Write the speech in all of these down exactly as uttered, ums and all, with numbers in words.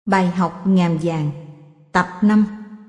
Bài học ngàn vàng, tập năm.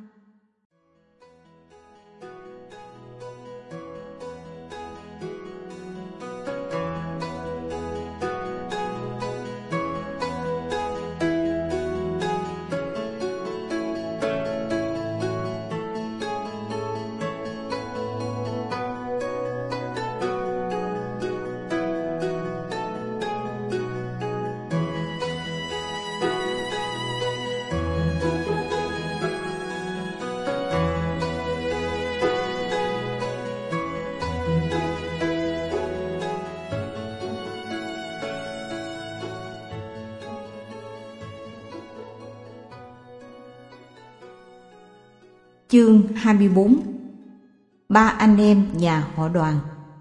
Chương hai mươi bốn. Ba anh em nhà họ Đoàn.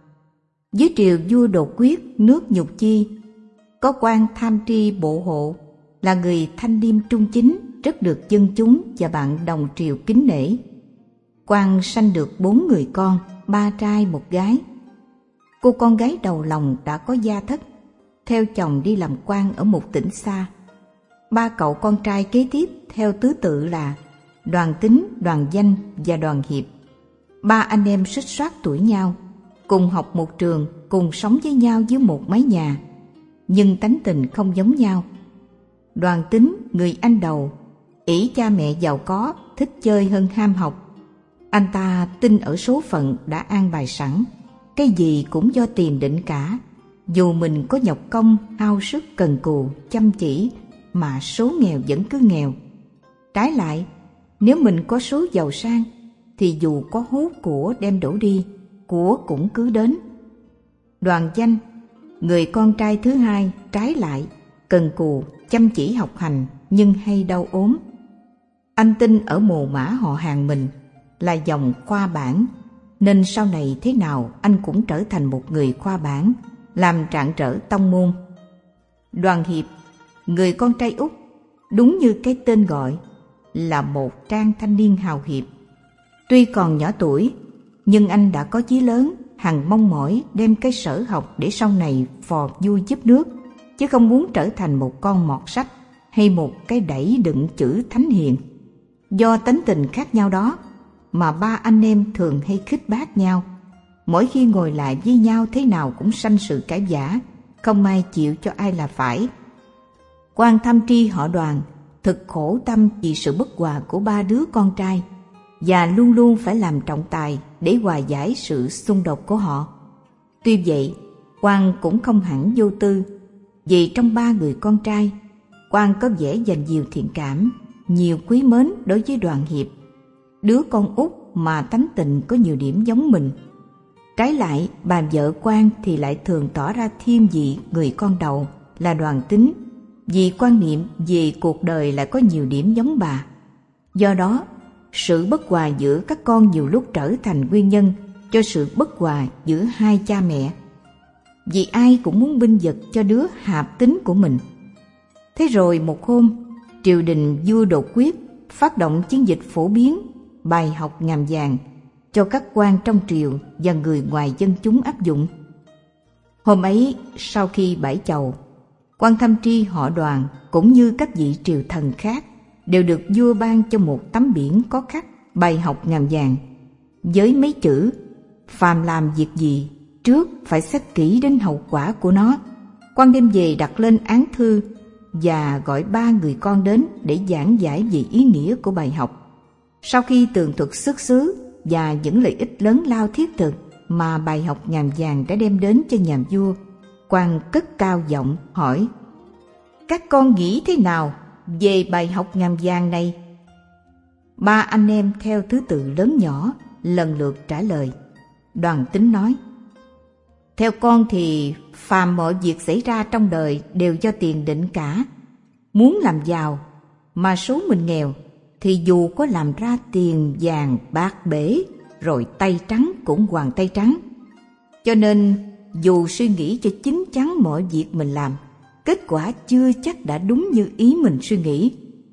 Dưới triều vua Đột Quyết nước Nhục Chi, có quan Tham Tri Bộ Hộ là người thanh liêm trung chính, rất được dân chúng và bạn đồng triều kính nể. Quan sanh được bốn người con, ba trai một gái. Cô con gái đầu lòng đã có gia thất, theo chồng đi làm quan ở một tỉnh xa. Ba cậu con trai kế tiếp theo tứ tự là Đoàn Tính, Đoàn Danh và Đoàn Hiệp. Ba anh em xích soát tuổi nhau, cùng học một trường, cùng sống với nhau dưới một mái nhà, nhưng tánh tình không giống nhau. Đoàn Tính, người anh đầu, ỷ cha mẹ giàu có, thích chơi hơn ham học. Anh ta tin ở số phận đã an bài sẵn, cái gì cũng do tiền định cả, dù mình có nhọc công, hao sức cần cù, chăm chỉ, mà số nghèo vẫn cứ nghèo. Trái lại, nếu mình có số giàu sang, thì dù có hốt của đem đổ đi, của cũng cứ đến. Đoàn Danh, người con trai thứ hai, trái lại, cần cù, chăm chỉ học hành, nhưng hay đau ốm. Anh tin ở mồ mã họ hàng mình là dòng khoa bảng, nên sau này thế nào anh cũng trở thành một người khoa bảng, làm trạn trở tông môn. Đoàn Hiệp, người con trai út, đúng như cái tên gọi, là một trang thanh niên hào hiệp. Tuy còn nhỏ tuổi, nhưng anh đã có chí lớn, hằng mong mỏi đem cái sở học để sau này phò vui giúp nước, chứ không muốn trở thành một con mọt sách hay một cái đẩy đựng chữ thánh hiền. Do tánh tình khác nhau đó mà ba anh em thường hay khích bác nhau. Mỗi khi ngồi lại với nhau thế nào cũng sanh sự cãi vã, không ai chịu cho ai là phải. Quan Tham Tri họ Đoàn thực khổ tâm vì sự bất hòa của ba đứa con trai, và luôn luôn phải làm trọng tài để hòa giải sự xung đột của họ. Tuy vậy, quan cũng không hẳn vô tư, vì trong ba người con trai, quan có vẻ dành nhiều thiện cảm, nhiều quý mến đối với Đoàn Hiệp, đứa con út mà tánh tình có nhiều điểm giống mình. Trái lại, bà vợ quan thì lại thường tỏ ra thiên vị người con đầu là Đoàn Tính, vì quan niệm về cuộc đời lại có nhiều điểm giống bà. Do đó, sự bất hòa giữa các con nhiều lúc trở thành nguyên nhân cho sự bất hòa giữa hai cha mẹ, vì ai cũng muốn binh vực cho đứa hạp tính của mình. Thế rồi một hôm, triều đình vua Đột Quyết phát động chiến dịch phổ biến bài học ngàn vàng cho các quan trong triều và người ngoài dân chúng áp dụng. Hôm ấy, sau khi bãi chầu, quan Tham Tri họ Đoàn cũng như các vị triều thần khác đều được vua ban cho một tấm biển có khắc bài học ngàn vàng, với mấy chữ: phàm làm việc gì trước phải xét kỹ đến hậu quả của nó. Quan đem về đặt lên án thư và gọi ba người con đến để giảng giải về ý nghĩa của bài học. Sau khi tường thuật xuất xứ và những lợi ích lớn lao thiết thực mà bài học ngàn vàng đã đem đến cho nhà vua, quan cất cao giọng hỏi: các con nghĩ thế nào về bài học ngàn vàng này? Ba anh em theo thứ tự lớn nhỏ lần lượt trả lời. Đoàn Tính nói: theo con thì phàm mọi việc xảy ra trong đời đều do tiền định cả. Muốn làm giàu mà số mình nghèo thì dù có làm ra tiền vàng bạc bể rồi tay trắng cũng hoàn tay trắng. Cho nên dù suy nghĩ cho chín chắn mọi việc mình làm, kết quả chưa chắc đã đúng như ý mình suy nghĩ.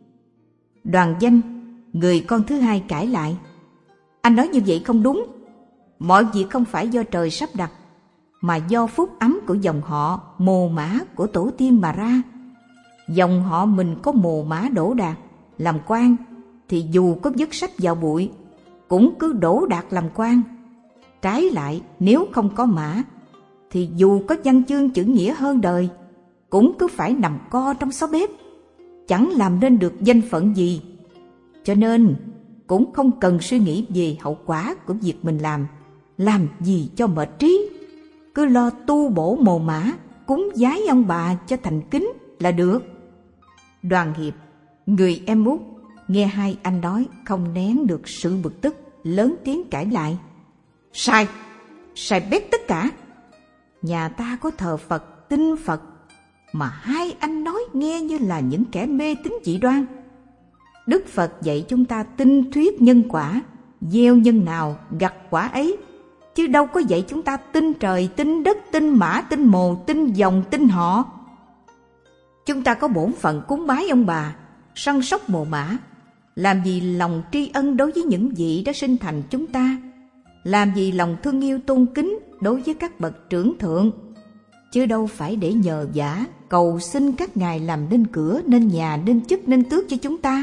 Đoàn Danh, người con thứ hai cãi lại: anh nói như vậy không đúng. Mọi việc không phải do trời sắp đặt, mà do phúc ấm của dòng họ, mồ mã của tổ tiên mà ra. Dòng họ mình có mồ mả đỗ đạt làm quan, thì dù có vứt sách vào bụi cũng cứ đỗ đạt làm quan. Trái lại, nếu không có mã thì dù có văn chương chữ nghĩa hơn đời cũng cứ phải nằm co trong xó bếp, chẳng làm nên được danh phận gì. Cho nên cũng không cần suy nghĩ về hậu quả của việc mình làm, làm gì cho mệt trí. Cứ lo tu bổ mồ mã, cúng vái ông bà cho thành kính là được. Đoàn Hiệp, người em út, nghe hai anh nói không nén được sự bực tức, lớn tiếng cãi lại. Sai, sai bét tất cả. Nhà ta có thờ Phật, tin Phật, mà hai anh nói nghe như là những kẻ mê tín dị đoan. Đức Phật dạy chúng ta tin thuyết nhân quả, gieo nhân nào gặt quả ấy, chứ đâu có dạy chúng ta tin trời, tin đất, tin mã, tin mồ, tin dòng, tin họ. Chúng ta có bổn phận cúng bái ông bà, săn sóc mồ mã, làm gì lòng tri ân đối với những vị đã sinh thành chúng ta, làm gì lòng thương yêu tôn kính đối với các bậc trưởng thượng, chứ đâu phải để nhờ vả cầu xin các ngài làm nên cửa, nên nhà, nên chức, nên tước cho chúng ta.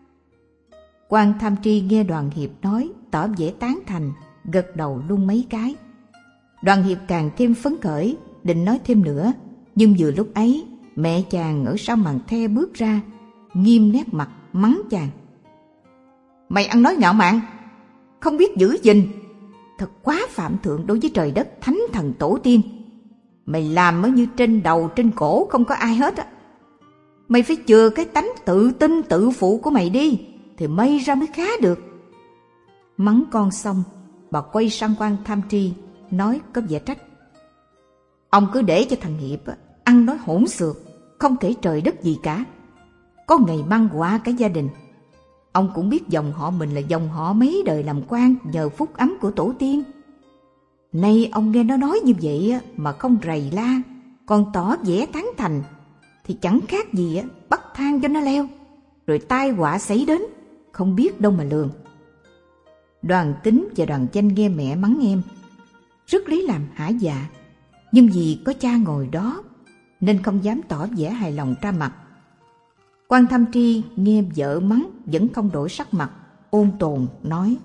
Quan Tham Tri nghe Đoàn Hiệp nói, tỏ vẻ tán thành, gật đầu luôn mấy cái. Đoàn Hiệp càng thêm phấn khởi, định nói thêm nữa, nhưng vừa lúc ấy mẹ chàng ở sau màn the bước ra, nghiêm nét mặt mắng chàng. Mày ăn nói ngạo mạn, không biết giữ gìn, thật quá phạm thượng đối với trời đất, thánh thần tổ tiên. Mày làm mới như trên đầu trên cổ không có ai hết á. Mày phải chừa cái tánh tự tin tự phụ của mày đi, thì may ra mới khá được. Mắng con xong, bà quay sang Quan Tham Tri, nói có vẻ trách. Ông cứ để cho thằng Hiệp ăn nói hỗn xược, không kể trời đất gì cả, có ngày mang họa cả gia đình. Ông cũng biết dòng họ mình là dòng họ mấy đời làm quan nhờ phúc ấm của tổ tiên. Nay ông nghe nó nói như vậy mà không rầy la, còn tỏ vẻ tán thành, thì chẳng khác gì bắt thang cho nó leo, rồi tai họa xảy đến, không biết đâu mà lường. Đoàn Tính và Đoàn Chanh nghe mẹ mắng em, rất lấy làm hả dạ, nhưng vì có cha ngồi đó nên không dám tỏ vẻ hài lòng ra mặt. Quan Tham Tri nghe vợ mắng vẫn không đổi sắc mặt, ôn tồn nói.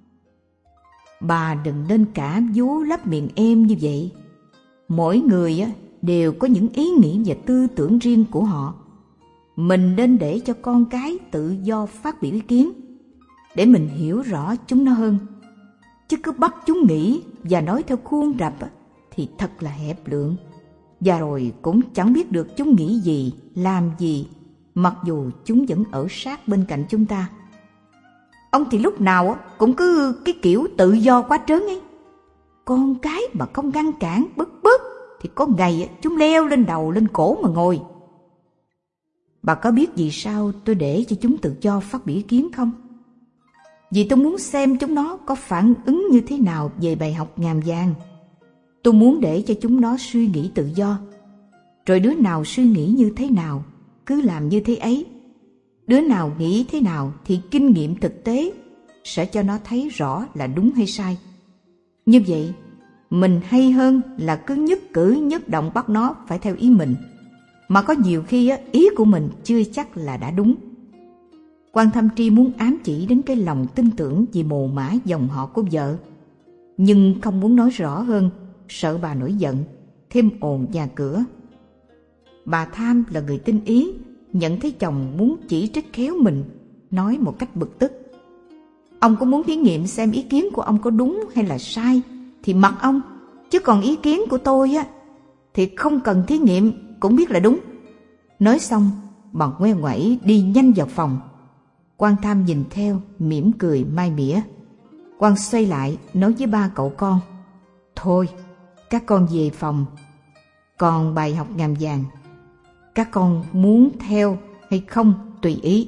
Bà đừng nên cả vú lấp miệng em như vậy. Mỗi người đều có những ý nghĩ và tư tưởng riêng của họ. Mình nên để cho con cái tự do phát biểu ý kiến, để mình hiểu rõ chúng nó hơn. Chứ cứ bắt chúng nghĩ và nói theo khuôn rập thì thật là hẹp lượng. Và rồi cũng chẳng biết được chúng nghĩ gì, làm gì, mặc dù chúng vẫn ở sát bên cạnh chúng ta. Ông thì lúc nào cũng cứ cái kiểu tự do quá trớn ấy. Con cái mà không ngăn cản bớt bớt thì có ngày chúng leo lên đầu lên cổ mà ngồi. Bà có biết vì sao tôi để cho chúng tự do phát biểu ý kiến không? Vì tôi muốn xem chúng nó có phản ứng như thế nào về bài học ngàn vàng. Tôi muốn để cho chúng nó suy nghĩ tự do. Rồi đứa nào suy nghĩ như thế nào, cứ làm như thế ấy. Đứa nào nghĩ thế nào thì kinh nghiệm thực tế sẽ cho nó thấy rõ là đúng hay sai. Như vậy, mình hay hơn là cứ nhất cử nhất động bắt nó phải theo ý mình. Mà có nhiều khi ý của mình chưa chắc là đã đúng. Quan Tham Tri muốn ám chỉ đến cái lòng tin tưởng vì mồ mã dòng họ của vợ, nhưng không muốn nói rõ hơn, sợ bà nổi giận, thêm ồn nhà cửa. Bà Tham là người tinh ý, nhận thấy chồng muốn chỉ trích khéo mình, nói một cách bực tức. Ông có muốn thí nghiệm xem ý kiến của ông có đúng hay là sai thì mặc ông, chứ còn ý kiến của tôi á thì không cần thí nghiệm cũng biết là đúng. Nói xong, bà ngoe ngoẩy đi nhanh vào phòng. Quan Tham nhìn theo, mỉm cười mai mỉa. Quan xoay lại nói với ba cậu con: Thôi, các con về phòng. Còn bài học ngàn vàng, các con muốn theo hay không tùy ý.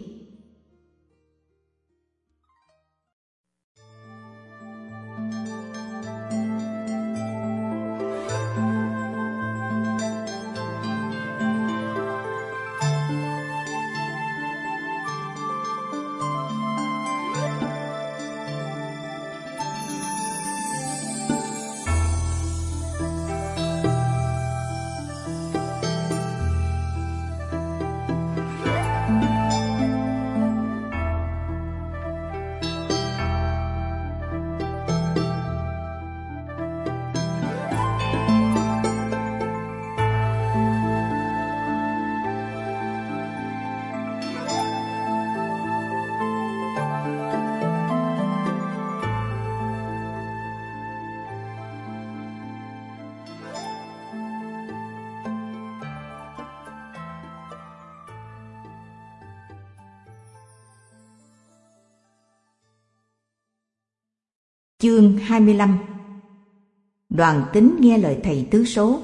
Chương hai mươi lăm. Đoàn Tính nghe lời thầy tứ số.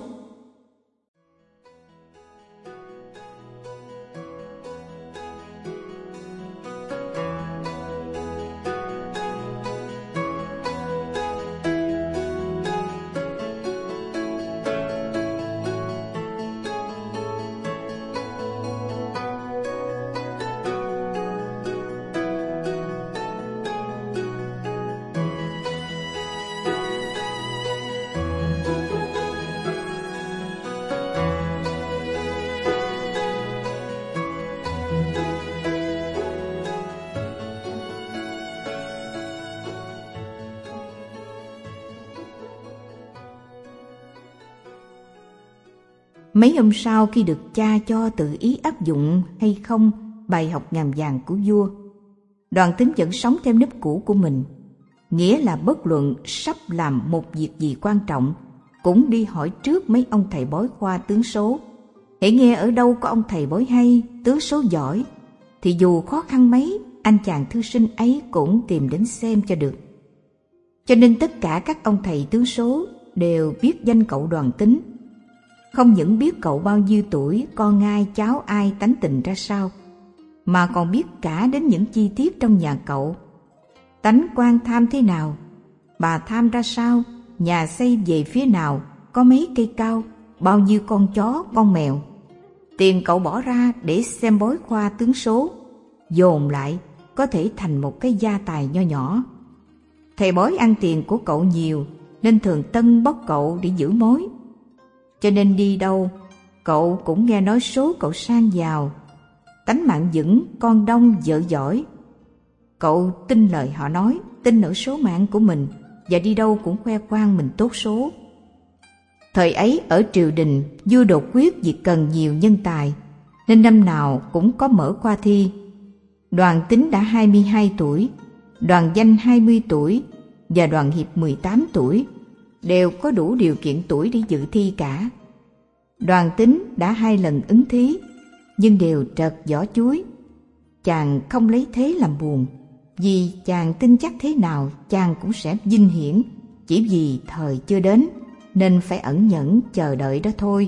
Mấy hôm sau, khi được cha cho tự ý áp dụng hay không bài học ngàn vàng của vua, Đoàn Tính vẫn sống theo nếp cũ của mình, nghĩa là bất luận sắp làm một việc gì quan trọng cũng đi hỏi trước mấy ông thầy bói khoa tướng số. Hễ nghe ở đâu có ông thầy bói hay, tướng số giỏi, thì dù khó khăn mấy, anh chàng thư sinh ấy cũng tìm đến xem cho được. Cho nên tất cả các ông thầy tướng số đều biết danh cậu Đoàn Tính. Không những biết cậu bao nhiêu tuổi, con ai, cháu ai, tánh tình ra sao, mà còn biết cả đến những chi tiết trong nhà cậu. Tánh quan tham thế nào, bà tham ra sao, nhà xây về phía nào, có mấy cây cao, bao nhiêu con chó, con mèo. Tiền cậu bỏ ra để xem bói khoa tướng số, dồn lại có thể thành một cái gia tài nho nhỏ. Thầy bói ăn tiền của cậu nhiều nên thường tân bốc cậu để giữ mối. Cho nên đi đâu, cậu cũng nghe nói số cậu sang giàu, tánh mạng vững, con đông, vợ giỏi. Cậu tin lời họ nói, tin ở số mạng của mình, và đi đâu cũng khoe khoang mình tốt số. Thời ấy ở triều đình, vua đột quyết vì cần nhiều nhân tài, nên năm nào cũng có mở khoa thi. Đoàn Tính đã hai mươi hai tuổi, Đoàn Danh hai mươi tuổi và Đoàn Hiệp mười tám tuổi, đều có đủ điều kiện tuổi để dự thi cả. Đoàn Tính đã hai lần ứng thí, nhưng đều trật vỏ chuối. Chàng không lấy thế làm buồn, vì chàng tin chắc thế nào chàng cũng sẽ vinh hiển, chỉ vì thời chưa đến nên phải ẩn nhẫn chờ đợi đó thôi.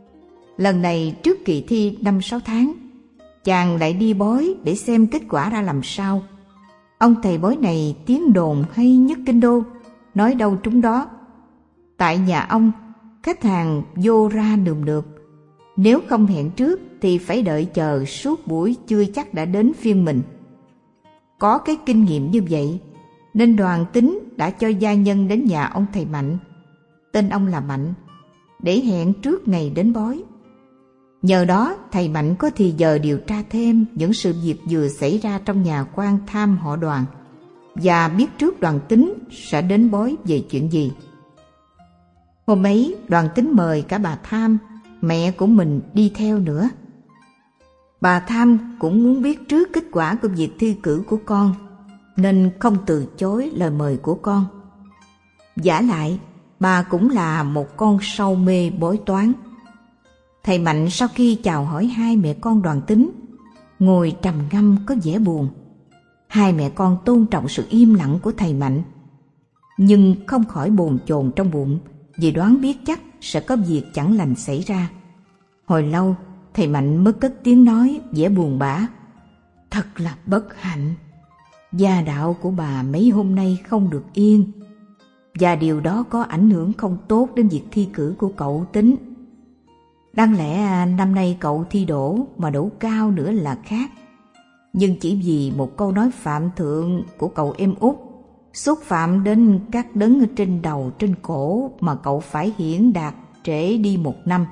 Lần này trước kỳ thi năm sáu tháng, chàng lại đi bói để xem kết quả ra làm sao. Ông thầy bói này tiếng đồn hay nhất kinh đô, nói đâu trúng đó. Tại nhà ông, khách hàng vô ra nườm nượp, nếu không hẹn trước thì phải đợi chờ suốt buổi chưa chắc đã đến phiên mình. Có cái kinh nghiệm như vậy nên Đoàn Tính đã cho gia nhân đến nhà ông thầy Mạnh, tên ông là Mạnh, để hẹn trước ngày đến bói. Nhờ đó thầy Mạnh có thì giờ điều tra thêm những sự việc vừa xảy ra trong nhà quan tham họ Đoàn, và biết trước Đoàn Tính sẽ đến bói về chuyện gì. Hôm ấy Đoàn Tính mời cả bà Tham, mẹ của mình đi theo nữa. Bà Tham cũng muốn biết trước kết quả của việc thi cử của con, nên không từ chối lời mời của con. Vả lại, bà cũng là một con sâu mê bói toán. Thầy Mạnh sau khi chào hỏi hai mẹ con Đoàn Tính, ngồi trầm ngâm có vẻ buồn. Hai mẹ con tôn trọng sự im lặng của thầy Mạnh, nhưng không khỏi bồn chồn trong bụng, vì đoán biết chắc sẽ có việc chẳng lành xảy ra. Hồi lâu, thầy Mạnh mới cất tiếng nói vẻ buồn bã: "Thật là bất hạnh. Gia đạo của bà mấy hôm nay không được yên, và điều đó có ảnh hưởng không tốt đến việc thi cử của cậu Tính. Đáng lẽ năm nay cậu thi đỗ mà đỗ cao nữa là khác, nhưng chỉ vì một câu nói phạm thượng của cậu em út, xúc phạm đến các đấng ở trên đầu trên cổ, mà cậu phải hiển đạt trễ đi một năm."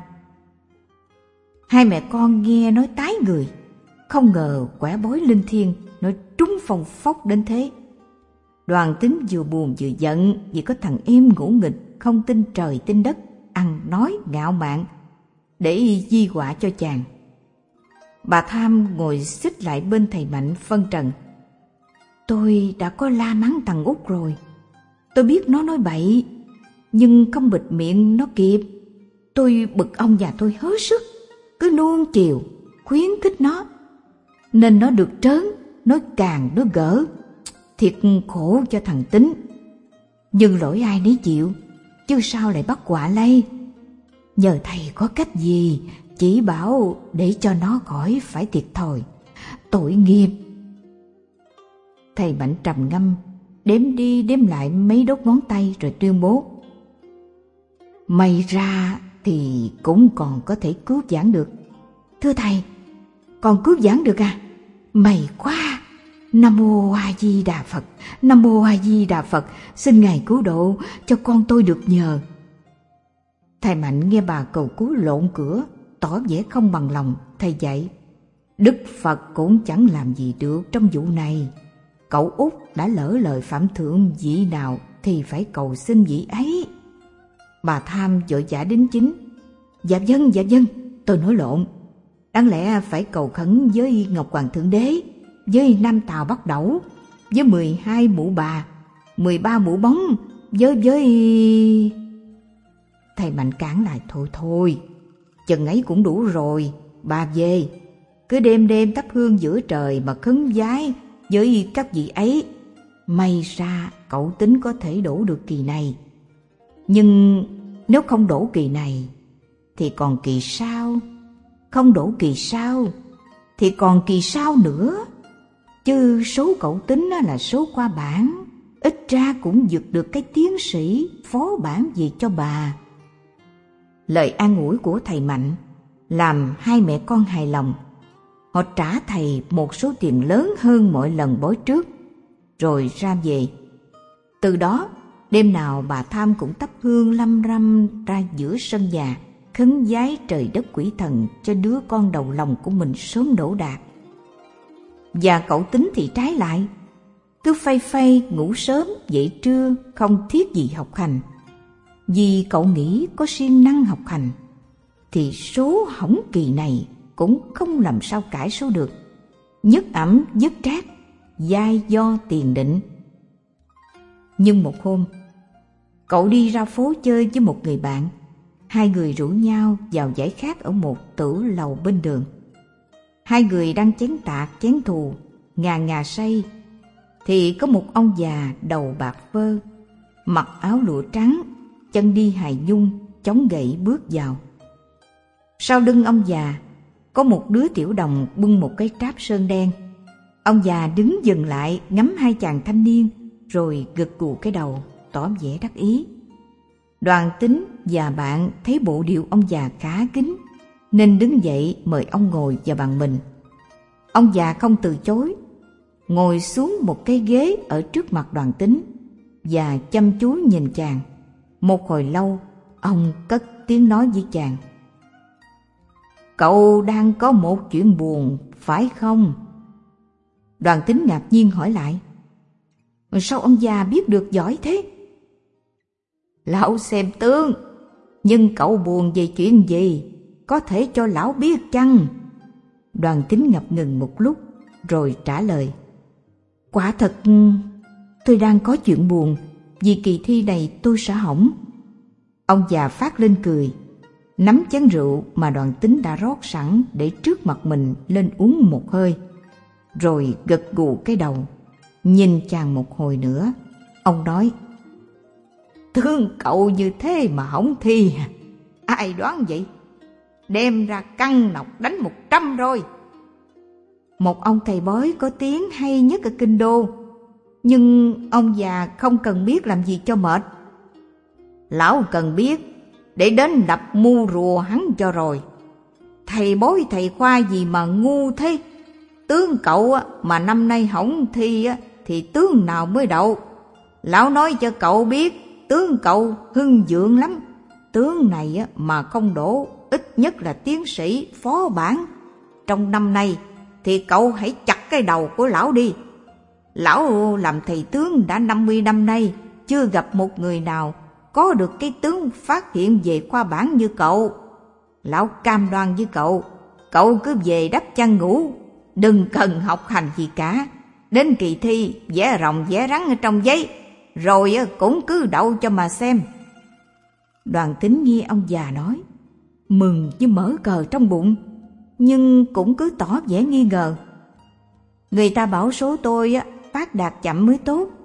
Hai mẹ con nghe nói tái người, không ngờ quẻ bói linh thiêng nói trúng phòng phóc đến thế. Đoàn Tính vừa buồn vừa giận vì có thằng em ngỗ nghịch, không tin trời tin đất, ăn nói ngạo mạn, để di họa cho chàng. Bà Tham ngồi xích lại bên thầy Mạnh phân trần: "Tôi đã có la mắng thằng út rồi. Tôi biết nó nói bậy, nhưng không bịt miệng nó kịp. Tôi bực ông và tôi hết sức, cứ nuông chiều, khuyến khích nó, nên nó được trớn, nói càng nó gỡ. Thiệt khổ cho thằng Tính. Nhưng lỗi ai nấy chịu, chứ sao lại bắt quả lây. Nhờ thầy có cách gì chỉ bảo để cho nó khỏi phải thiệt thòi, tội nghiệp. Thầy Mạnh trầm ngâm, đếm đi đếm lại mấy đốt ngón tay rồi tuyên bố: May ra thì cũng còn có thể cứu vãn được. Thưa thầy, còn cứu vãn được à? May quá! Nam Mô A Di Đà Phật, Nam Mô A Di Đà Phật, xin Ngài cứu độ cho con tôi được nhờ. Thầy Mạnh nghe bà cầu cứu lộn cửa, tỏ vẻ không bằng lòng. Thầy dạy: Đức Phật cũng chẳng làm gì được trong vụ này. Cậu út đã lỡ lời phạm thượng vị nào thì phải cầu xin vị ấy. Bà Tham vội vã đính chính: Dạ vâng, dạ vâng, tôi nói lộn. Đáng lẽ phải cầu khấn với Ngọc Hoàng Thượng Đế, với Nam Tào Bắc Đẩu, với mười hai mụ bà, mười ba mụ bóng, với với... Thầy Mạnh cản lại: Thôi thôi, chừng ấy cũng đủ rồi, bà về. Cứ đêm đêm thắp hương giữa trời mà khấn vái với các vị ấy. May ra cậu tính có thể đổ được kỳ này. Nhưng nếu không đổ kỳ này thì còn kỳ sau, không đổ kỳ sau thì còn kỳ sau nữa. Chứ số cậu tính là số qua bản, ít ra cũng vượt được cái tiến sĩ phó bản gì cho bà. Lời an ủi của thầy Mạnh làm hai mẹ con hài lòng. Họ trả thầy một số tiền lớn hơn mọi lần bói trước, rồi ra về. Từ đó, đêm nào bà Tham cũng thắp hương lăm răm ra giữa sân nhà, khấn vái trời đất quỷ thần cho đứa con đầu lòng của mình sớm đỗ đạt. Và cậu Tính thì trái lại, cứ phay phay ngủ sớm dậy trưa, không thiết gì học hành. Vì cậu nghĩ có siêng năng học hành thì số hỏng kỳ này cũng không làm sao cải số được. Nhất ẩm dứt trác, giai do tiền định. Nhưng một hôm, cậu đi ra phố chơi với một người bạn. Hai người rủ nhau vào giải khát ở một tử lầu bên đường. Hai người đang chén tạc chén thù, ngà ngà say, thì có một ông già đầu bạc phơ, mặc áo lụa trắng, chân đi hài nhung, chống gậy bước vào. Sau lưng ông già có một đứa tiểu đồng bưng một cái tráp sơn đen. Ông già đứng dừng lại ngắm hai chàng thanh niên, rồi gật gù cái đầu, tỏ vẻ đắc ý. Đoàn Tính và bạn thấy bộ điệu ông già khá kính, nên đứng dậy mời ông ngồi vào bàn mình. Ông già không từ chối, ngồi xuống một cái ghế ở trước mặt Đoàn Tính và chăm chú nhìn chàng. Một hồi lâu, ông cất tiếng nói với chàng: Cậu đang có một chuyện buồn, phải không? Đoàn Tính ngạc nhiên hỏi lại: Sao ông già biết được giỏi thế? Lão xem tướng, nhưng cậu buồn về chuyện gì? Có thể cho lão biết chăng? Đoàn Tính ngập ngừng một lúc, rồi trả lời: Quả thật, tôi đang có chuyện buồn, vì kỳ thi này tôi sẽ hỏng. Ông già phát lên cười, nắm chén rượu mà Đoàn Tính đã rót sẵn để trước mặt mình lên uống một hơi, rồi gật gù cái đầu, nhìn chàng một hồi nữa. Ông nói: Thương cậu như thế mà hỏng thi, ai đoán vậy? Đem ra căng nọc đánh một trăm rồi. Một ông thầy bói có tiếng hay nhất ở kinh đô, nhưng ông già không cần biết làm gì cho mệt. Lão cần biết để đến lập mưu rùa hắn cho rồi. Thầy bói thầy khoa gì mà ngu thế? Tướng cậu mà năm nay hỏng thi thì tướng nào mới đậu? Lão nói cho cậu biết, tướng cậu hưng vượng lắm. Tướng này mà không đổ, ít nhất là tiến sĩ phó bản. Trong năm nay thì cậu hãy chặt cái đầu của lão đi. Lão làm thầy tướng đã năm mươi năm nay, chưa gặp một người nào có được cái tướng phát hiện về khoa bản như cậu. Lão cam đoan với cậu, cậu cứ về đắp chăn ngủ, đừng cần học hành gì cả. Đến kỳ thi vẽ rồng vẽ rắn ở trong giấy, rồi cũng cứ đậu cho mà xem. Đoàn Tính nghe ông già nói, mừng như mở cờ trong bụng, nhưng cũng cứ tỏ vẻ nghi ngờ. Người ta bảo số tôi phát đạt chậm mới tốt,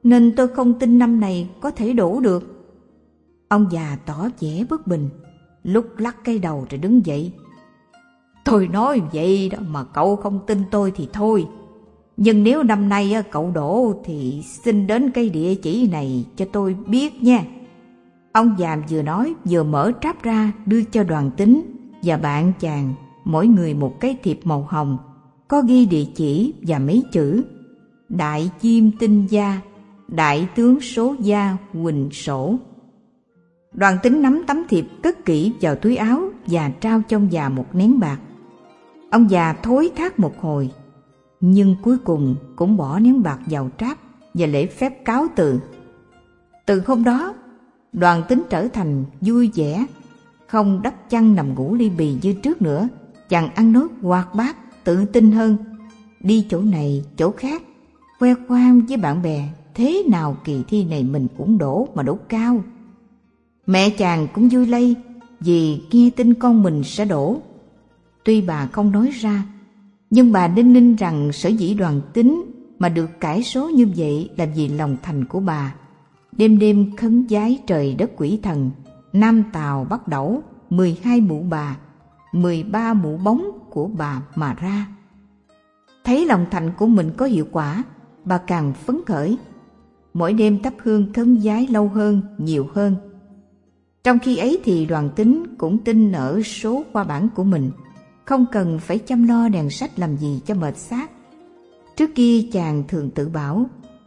nên tôi không tin năm này có thể đổ được. Ông già tỏ vẻ bất bình, lúc lắc cái đầu rồi đứng dậy. Tôi nói vậy đó mà cậu không tin tôi thì thôi. Nhưng nếu năm nay cậu đổ thì xin đến cái địa chỉ này cho tôi biết nha. Ông già vừa nói vừa mở tráp ra đưa cho Đoàn Tính và bạn chàng mỗi người một cái thiệp màu hồng, có ghi địa chỉ và mấy chữ: Đại Chiêm Tinh Gia, Đại Tướng Số Gia Huỳnh Sổ. Đoàn Tính nắm tấm thiệp cất kỹ vào túi áo và trao cho ông già một nén bạc. Ông già thối thác một hồi, nhưng cuối cùng cũng bỏ nén bạc vào tráp và lễ phép cáo từ. Từ hôm đó, Đoàn Tính trở thành vui vẻ, không đắp chăn nằm ngủ li bì như trước nữa. Chàng ăn nói hoạt bát, tự tin hơn, đi chỗ này chỗ khác, khoe khoang với bạn bè thế nào kỳ thi này mình cũng đổ mà đổ cao. Mẹ chàng cũng vui lây vì nghe tin con mình sẽ đổ. Tuy bà không nói ra, nhưng bà đinh ninh rằng sở dĩ Đoàn Tính mà được cải số như vậy là vì lòng thành của bà. Đêm đêm khấn vái trời đất quỷ thần, Nam Tào Bắc Đẩu, mười hai mụ bà, mười ba mụ bóng của bà mà ra. Thấy lòng thành của mình có hiệu quả, bà càng phấn khởi. Mỗi đêm thắp hương khấn vái lâu hơn, nhiều hơn. Trong khi ấy thì Đoàn Tính cũng tin ở số qua bản của mình, không cần phải chăm lo đèn sách làm gì cho mệt xác. Trước kia chàng thường tự bảo,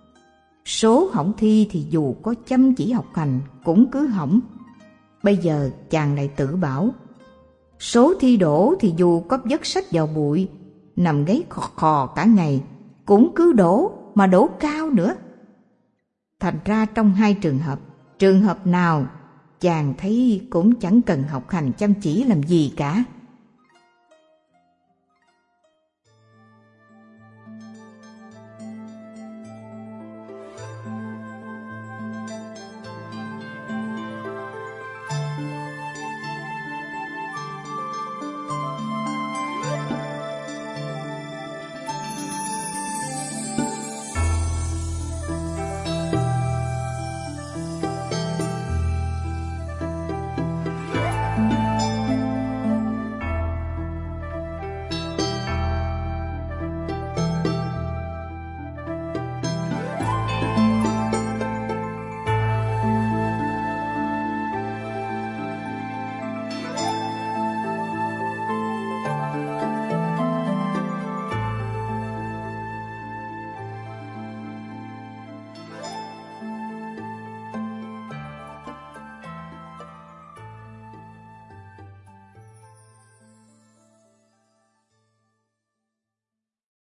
số hỏng thi thì dù có chăm chỉ học hành cũng cứ hỏng. Bây giờ chàng lại tự bảo, số thi đổ thì dù có vất sách vào bụi, nằm gáy khò khò cả ngày, cũng cứ đổ mà đổ cao nữa. Thành ra trong hai trường hợp, trường hợp nào chàng thấy cũng chẳng cần học hành chăm chỉ làm gì cả.